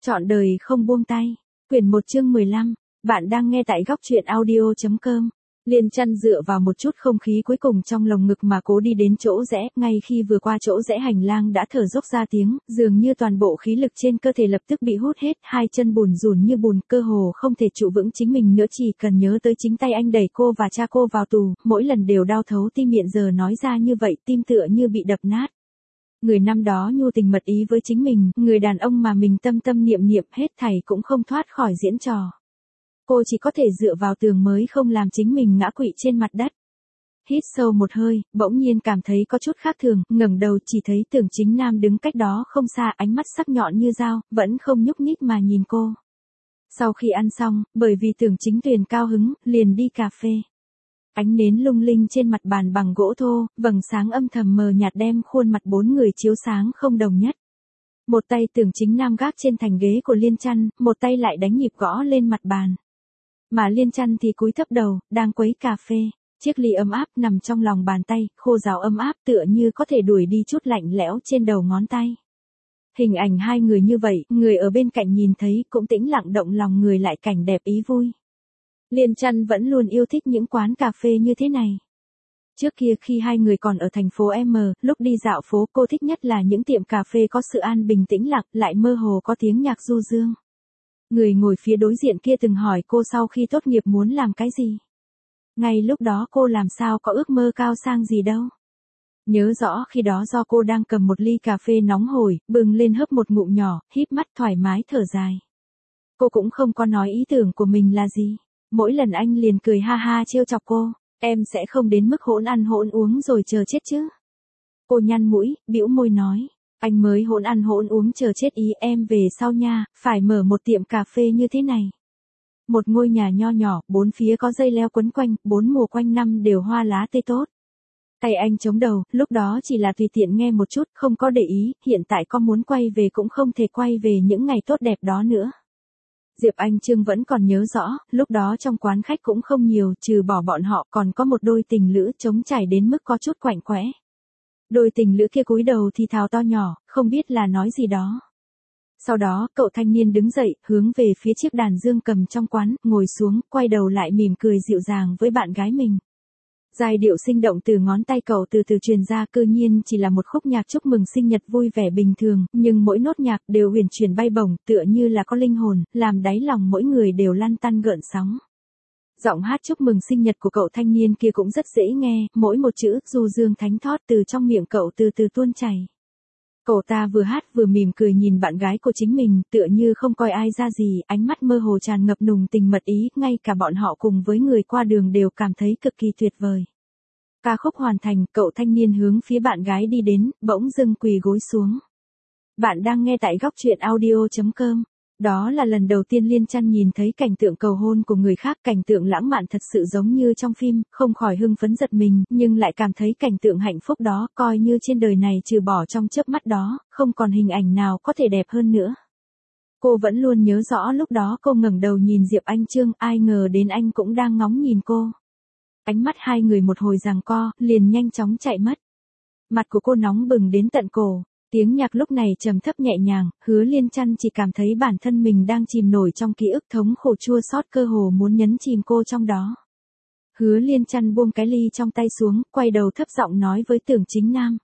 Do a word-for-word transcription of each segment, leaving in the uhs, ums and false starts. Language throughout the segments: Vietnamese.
Trọn đời không buông tay. Quyển một chương mười lăm. Bạn đang nghe tại góc truyện audio chấm com. Liên Chân dựa vào một chút không khí cuối cùng trong lồng ngực mà cố đi đến chỗ rẽ, ngay khi vừa qua chỗ rẽ hành lang đã thở dốc ra tiếng, dường như toàn bộ khí lực trên cơ thể lập tức bị hút hết, hai chân bùn rùn như bùn, cơ hồ không thể trụ vững chính mình nữa, chỉ cần nhớ tới chính tay anh đẩy cô và cha cô vào tù, mỗi lần đều đau thấu tim, hiện giờ nói ra như vậy, tim tựa như bị đập nát. Người năm đó nhu tình mật ý với chính mình, người đàn ông mà mình tâm tâm niệm niệm, hết thảy cũng không thoát khỏi diễn trò. Cô chỉ có thể dựa vào tường mới không làm chính mình ngã quỵ trên mặt đất. Hít sâu một hơi, bỗng nhiên cảm thấy có chút khác thường, ngẩng đầu chỉ thấy Tưởng Chính Nam đứng cách đó không xa, ánh mắt sắc nhọn như dao, vẫn không nhúc nhích mà nhìn cô. Sau khi ăn xong, bởi vì Tưởng Chính Tuyền cao hứng, liền đi cà phê. Ánh nến lung linh trên mặt bàn bằng gỗ thô, vầng sáng âm thầm mờ nhạt đem khuôn mặt bốn người chiếu sáng không đồng nhất. Một tay Tưởng Chính Nam gác trên thành ghế của Liên Chân, một tay lại đánh nhịp gõ lên mặt bàn. Mà Liên Chân thì cúi thấp đầu, đang quấy cà phê, chiếc ly ấm áp nằm trong lòng bàn tay, khô ráo ấm áp tựa như có thể đuổi đi chút lạnh lẽo trên đầu ngón tay. Hình ảnh hai người như vậy, người ở bên cạnh nhìn thấy cũng tĩnh lặng, động lòng người lại cảnh đẹp ý vui. Liên Chân vẫn luôn yêu thích những quán cà phê như thế này. Trước kia khi hai người còn ở thành phố M, lúc đi dạo phố cô thích nhất là những tiệm cà phê có sự an bình tĩnh lặng, lại mơ hồ có tiếng nhạc du dương. Người ngồi phía đối diện kia từng hỏi cô sau khi tốt nghiệp muốn làm cái gì. Ngay lúc đó cô làm sao có ước mơ cao sang gì đâu. Nhớ rõ khi đó do cô đang cầm một ly cà phê nóng hổi, bừng lên hớp một ngụm nhỏ, híp mắt thoải mái thở dài. Cô cũng không có nói ý tưởng của mình là gì. Mỗi lần anh liền cười ha ha trêu chọc cô, em sẽ không đến mức hỗn ăn hỗn uống rồi chờ chết chứ. Cô nhăn mũi, bĩu môi nói, anh mới hỗn ăn hỗn uống chờ chết ý, em về sau nha, phải mở một tiệm cà phê như thế này. Một ngôi nhà nho nhỏ, bốn phía có dây leo quấn quanh, bốn mùa quanh năm đều hoa lá tươi tốt. Tay anh chống đầu, lúc đó chỉ là tùy tiện nghe một chút, không có để ý, hiện tại có muốn quay về cũng không thể quay về những ngày tốt đẹp đó nữa. Diệp Anh Trương vẫn còn nhớ rõ, lúc đó trong quán khách cũng không nhiều, trừ bỏ bọn họ còn có một đôi tình lữ trống trải đến mức có chút quạnh quẽ. Đôi tình lữ kia cúi đầu thì thào to nhỏ, không biết là nói gì đó. Sau đó, cậu thanh niên đứng dậy, hướng về phía chiếc đàn dương cầm trong quán, ngồi xuống, quay đầu lại mỉm cười dịu dàng với bạn gái mình. Giai điệu sinh động từ ngón tay cậu từ từ truyền ra, cư nhiên chỉ là một khúc nhạc chúc mừng sinh nhật vui vẻ bình thường, nhưng mỗi nốt nhạc đều huyền chuyển bay bổng, tựa như là có linh hồn, làm đáy lòng mỗi người đều lăn tăn gợn sóng. Giọng hát chúc mừng sinh nhật của cậu thanh niên kia cũng rất dễ nghe, mỗi một chữ du dương thánh thót từ trong miệng cậu từ từ tuôn chảy. Cậu ta vừa hát vừa mỉm cười nhìn bạn gái của chính mình, tựa như không coi ai ra gì, ánh mắt mơ hồ tràn ngập nùng tình mật ý, ngay cả bọn họ cùng với người qua đường đều cảm thấy cực kỳ tuyệt vời. Ca khúc hoàn thành, cậu thanh niên hướng phía bạn gái đi đến, bỗng dưng quỳ gối xuống. Bạn đang nghe tại góc truyện audio chấm com. Đó là lần đầu tiên Liên Chân nhìn thấy cảnh tượng cầu hôn của người khác, cảnh tượng lãng mạn thật sự giống như trong phim, không khỏi hưng phấn giật mình, nhưng lại cảm thấy cảnh tượng hạnh phúc đó, coi như trên đời này trừ bỏ trong chớp mắt đó, không còn hình ảnh nào có thể đẹp hơn nữa. Cô vẫn luôn nhớ rõ lúc đó cô ngẩng đầu nhìn Diệp Anh Trương, ai ngờ đến anh cũng đang ngóng nhìn cô. Ánh mắt hai người một hồi giằng co, liền nhanh chóng chạy mất. Mặt của cô nóng bừng đến tận cổ. Tiếng nhạc lúc này trầm thấp nhẹ nhàng, Hứa Liên Chân chỉ cảm thấy bản thân mình đang chìm nổi trong ký ức thống khổ chua xót, cơ hồ muốn nhấn chìm cô trong đó. Hứa Liên Chân buông cái ly trong tay xuống, quay đầu thấp giọng nói với Tưởng Chính Nam.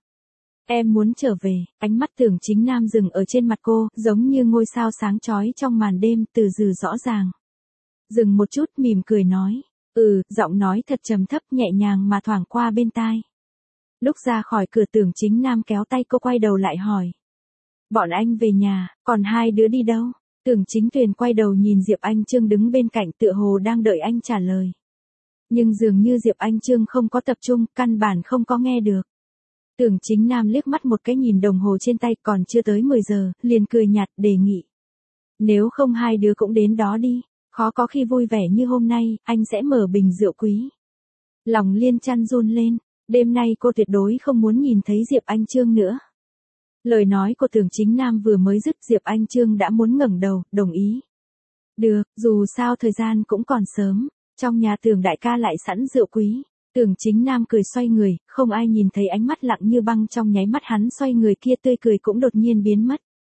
Em muốn trở về. Ánh mắt Tưởng Chính Nam dừng ở trên mặt cô, giống như ngôi sao sáng chói trong màn đêm, từ từ rõ ràng. Dừng một chút, mỉm cười nói. Ừ, giọng nói thật trầm thấp nhẹ nhàng mà thoảng qua bên tai. Lúc ra khỏi cửa Tưởng Chính Nam kéo tay cô quay đầu lại hỏi. Bọn anh về nhà, còn hai đứa đi đâu? Tưởng Chính Tuyền quay đầu nhìn Diệp Anh Trương đứng bên cạnh, tựa hồ đang đợi anh trả lời. Nhưng dường như Diệp Anh Trương không có tập trung, căn bản không có nghe được. Tưởng Chính Nam liếc mắt một cái nhìn đồng hồ trên tay, còn chưa tới mười giờ, liền cười nhạt đề nghị. Nếu không hai đứa cũng đến đó đi, khó có khi vui vẻ như hôm nay, anh sẽ mở bình rượu quý. Lòng Liên Chân run lên. Đêm nay cô tuyệt đối không muốn nhìn thấy Diệp Anh Trương nữa. Lời nói của Tưởng Chính Nam vừa mới dứt, Diệp Anh Trương đã muốn ngẩng đầu, đồng ý. Được, dù sao thời gian cũng còn sớm, trong nhà Tưởng đại ca lại sẵn rượu quý. Tưởng Chính Nam cười xoay người, không ai nhìn thấy ánh mắt lặng như băng trong nháy mắt hắn xoay người kia, tươi cười cũng đột nhiên biến mất.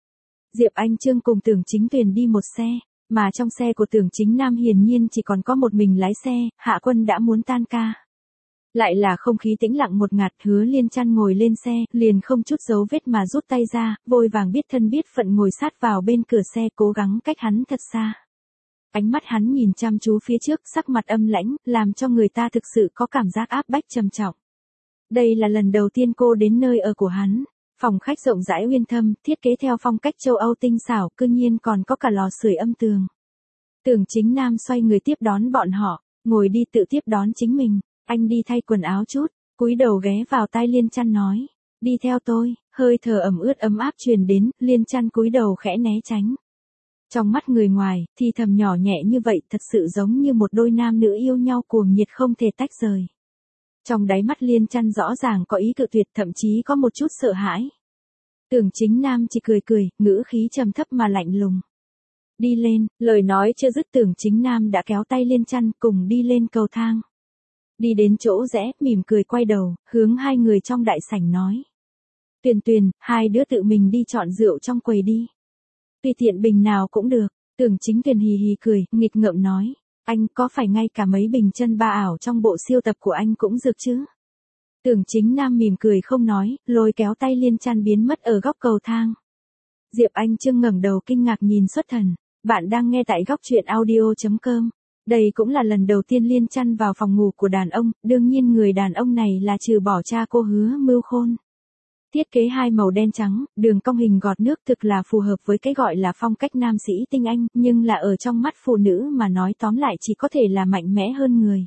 Diệp Anh Trương cùng Tưởng Chính Tuyền đi một xe, mà trong xe của Tưởng Chính Nam hiển nhiên chỉ còn có một mình lái xe, Hạ Quân đã muốn tan ca. Lại là không khí tĩnh lặng một ngạt. Hứa Liên Trăn ngồi lên xe, liền không chút dấu vết mà rút tay ra, vội vàng biết thân biết phận ngồi sát vào bên cửa xe, cố gắng cách hắn thật xa. Ánh mắt hắn nhìn chăm chú phía trước, sắc mặt âm lãnh, làm cho người ta thực sự có cảm giác áp bách trầm trọng. Đây là lần đầu tiên cô đến nơi ở của hắn. Phòng khách rộng rãi uyên thâm, thiết kế theo phong cách châu Âu tinh xảo, cư nhiên còn có cả lò sưởi âm tường. Tưởng Chính Nam xoay người tiếp đón bọn họ, ngồi đi tự tiếp đón chính mình. Anh đi thay quần áo chút, cúi đầu ghé vào tai Liên Trăn nói, đi theo tôi. Hơi thở ẩm ướt ấm áp truyền đến, Liên Trăn cúi đầu khẽ né tránh. Trong mắt người ngoài, thì thầm nhỏ nhẹ như vậy thật sự giống như một đôi nam nữ yêu nhau cuồng nhiệt không thể tách rời. Trong đáy mắt Liên Trăn rõ ràng có ý cự tuyệt, thậm chí có một chút sợ hãi. Tưởng Chính Nam chỉ cười cười, ngữ khí trầm thấp mà lạnh lùng. Đi lên, lời nói chưa dứt Tưởng Chính Nam đã kéo tay Liên Trăn cùng đi lên cầu thang. Đi đến chỗ rẽ, mỉm cười quay đầu, hướng hai người trong đại sảnh nói. Tuyền Tuyền, hai đứa tự mình đi chọn rượu trong quầy đi. Tùy tiện bình nào cũng được. Tưởng Chính Tuyền hì hì cười, nghịch ngợm nói. Anh có phải ngay cả mấy bình chân ba ảo trong bộ siêu tập của anh cũng dược chứ? Tưởng Chính Nam mỉm cười không nói, lôi kéo tay Liên Trăn biến mất ở góc cầu thang. Diệp Anh Trương ngẩng đầu kinh ngạc nhìn xuất thần. Bạn đang nghe tại góc truyện audio chấm com. Đây cũng là lần đầu tiên Liên Trăn vào phòng ngủ của đàn ông, đương nhiên người đàn ông này là trừ bỏ cha cô Hứa Mưu Khôn. Thiết kế hai màu đen trắng, đường cong hình gọt nước thực là phù hợp với cái gọi là phong cách nam sĩ tinh anh, nhưng là ở trong mắt phụ nữ mà nói tóm lại chỉ có thể là mạnh mẽ hơn người.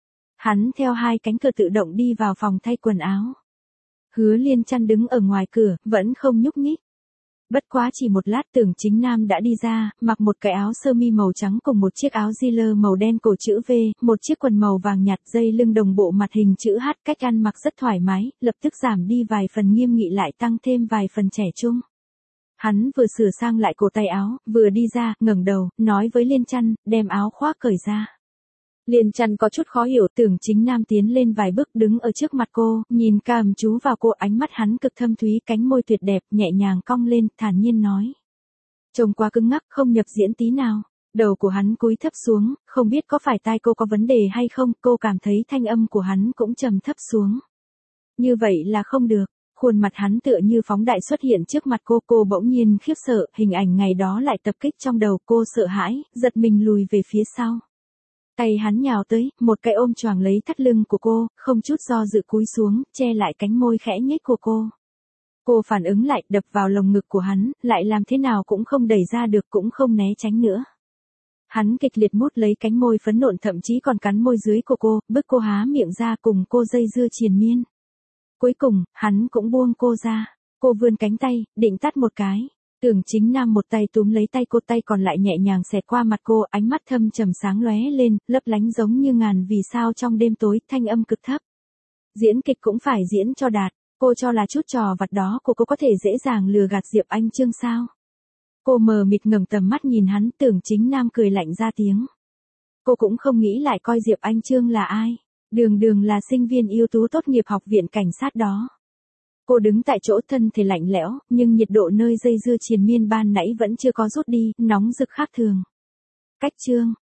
Hắn theo hai cánh cửa tự động đi vào phòng thay quần áo. Hứa Liên Trăn đứng ở ngoài cửa, vẫn không nhúc nhích. Bất quá chỉ một lát Tưởng Chính Nam đã đi ra, mặc một cái áo sơ mi màu trắng cùng một chiếc áo jean màu đen cổ chữ V, một chiếc quần màu vàng nhạt, dây lưng đồng bộ mặt hình chữ H, cách ăn mặc rất thoải mái, lập tức giảm đi vài phần nghiêm nghị lại tăng thêm vài phần trẻ trung. Hắn vừa sửa sang lại cổ tay áo, vừa đi ra, ngẩng đầu, nói với Liên Trăn, đem áo khoác cởi ra. Liên Trăn có chút khó hiểu, Tưởng Chính Nam tiến lên vài bước đứng ở trước mặt cô, nhìn cằm chú vào cô, ánh mắt hắn cực thâm thúy, cánh môi tuyệt đẹp, nhẹ nhàng cong lên, thản nhiên nói. Trông quá cứng ngắc, không nhập diễn tí nào. Đầu của hắn cúi thấp xuống, không biết có phải tai cô có vấn đề hay không, cô cảm thấy thanh âm của hắn cũng trầm thấp xuống. Như vậy là không được. Khuôn mặt hắn tựa như phóng đại xuất hiện trước mặt cô, cô bỗng nhiên khiếp sợ, hình ảnh ngày đó lại tập kích trong đầu cô, sợ hãi, giật mình lùi về phía sau. Tay hắn nhào tới, một cái ôm choàng lấy thắt lưng của cô, không chút do dự cúi xuống, che lại cánh môi khẽ nhếch của cô. Cô phản ứng lại, đập vào lồng ngực của hắn, lại làm thế nào cũng không đẩy ra được, cũng không né tránh nữa. Hắn kịch liệt mút lấy cánh môi phấn nộn, thậm chí còn cắn môi dưới của cô, bức cô há miệng ra, cùng cô dây dưa triền miên. Cuối cùng, hắn cũng buông cô ra. Cô vươn cánh tay, định tát một cái. Tưởng Chính Nam một tay túm lấy tay cô, tay còn lại nhẹ nhàng xẹt qua mặt cô, ánh mắt thâm trầm sáng lóe lên, lấp lánh giống như ngàn vì sao trong đêm tối, thanh âm cực thấp. Diễn kịch cũng phải diễn cho đạt. Cô cho là chút trò vặt đó của cô có thể dễ dàng lừa gạt Diệp Anh Trương sao? Cô mờ mịt ngẩng tầm mắt nhìn hắn, Tưởng Chính Nam cười lạnh ra tiếng. Cô cũng không nghĩ lại coi Diệp Anh Trương là ai. Đường đường là sinh viên ưu tú tốt nghiệp học viện cảnh sát đó. Cô đứng tại chỗ, thân thể lạnh lẽo, nhưng nhiệt độ nơi dây dưa triền miên ban nãy vẫn chưa có rút đi, nóng rực khác thường. Cách chương.